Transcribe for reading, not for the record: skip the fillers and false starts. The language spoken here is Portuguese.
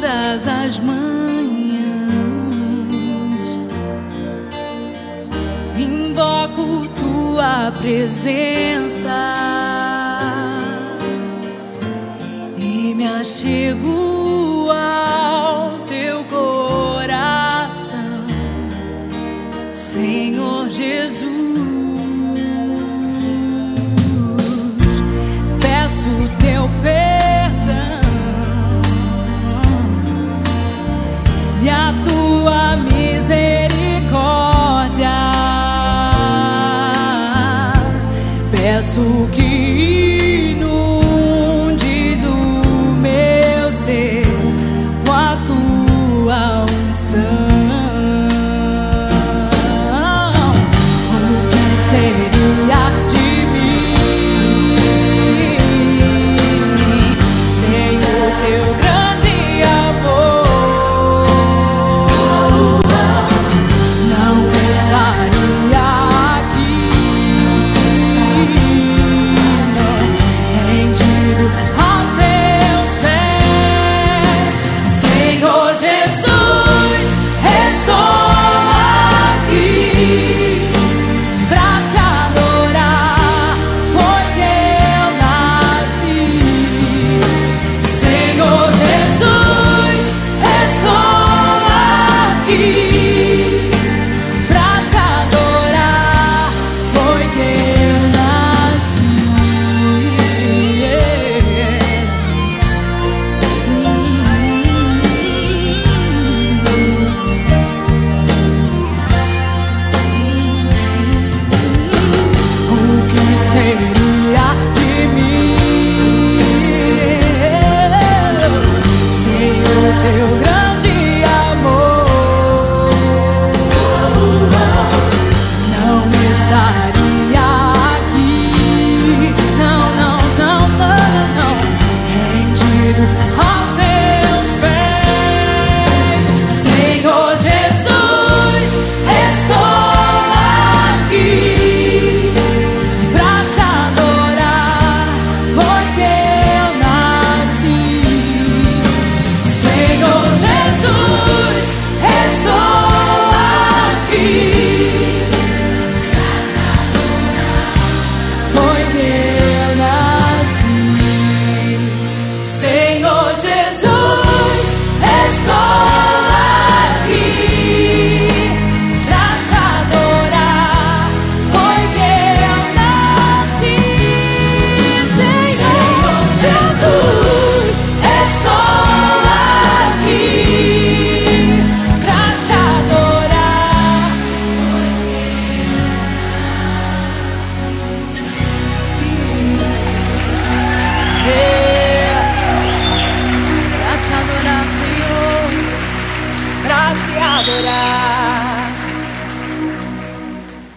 todas as manhãs invoco tua presença e me achego ao teu coração, Senhor Jesus. Peço teu perdão e a tua misericórdia. Peço que inundes o meu ser com a tua unção. O que seria de mim sem o teu grande amor? Não estaria aqui, rendido aos teus pés, Senhor Jesus. Estou aqui pra te adorar, porque eu nasci, Senhor Jesus. Estou aqui